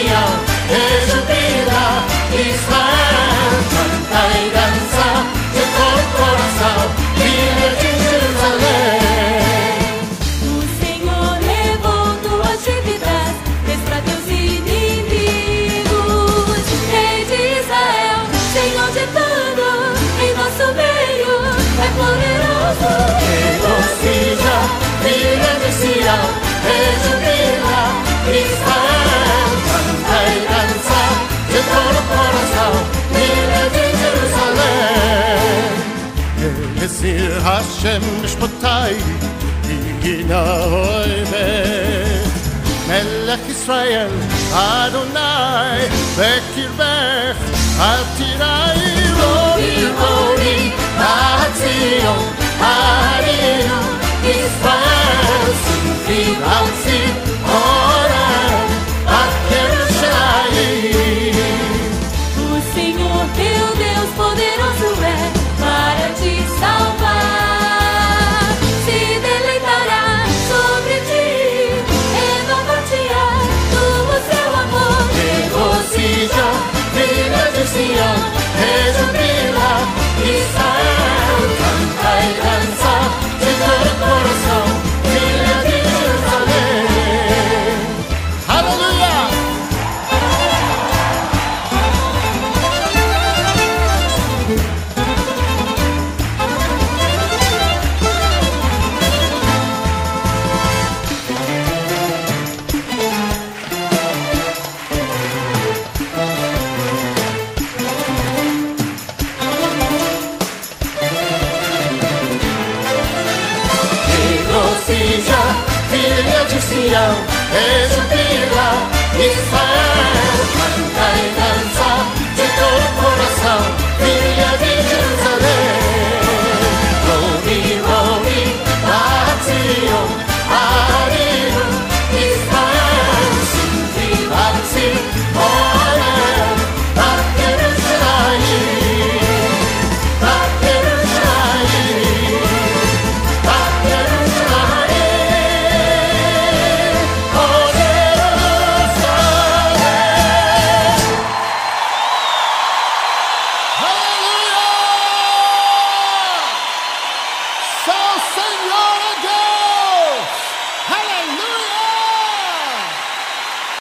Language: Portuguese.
Sião, rejubila Israel, canta e dança de todo o coração, filha de Jerusalém. O Senhor levou tuas dívidas, fez pra teus inimigos. Rei de Israel, Senhor de tudo, em nosso meio é poderoso. Regocija, filha de Sião, rejubila Israel, canta e dança de todo o coração, filha de Jerusalém. Esir Hashem mishpotai, Yina oime, Melech Israel, Adonai, Bekirbech, Al tirai, Rodi, Rodi, Na'at Zion, Harinu, Israel, Simchi, Alzi, Orem, Bat Yerushalayim. O Senhor teu Deus poderoso é para te salvar. Se deleitará sobre ti, renovar-te-á do seu amor. Regozija, filha de Sião, rejubila Israel, canta e dança de todo o coração, filha de Jerusalém. Aleluia! Regozija, filha de Sião, rejubila Israel.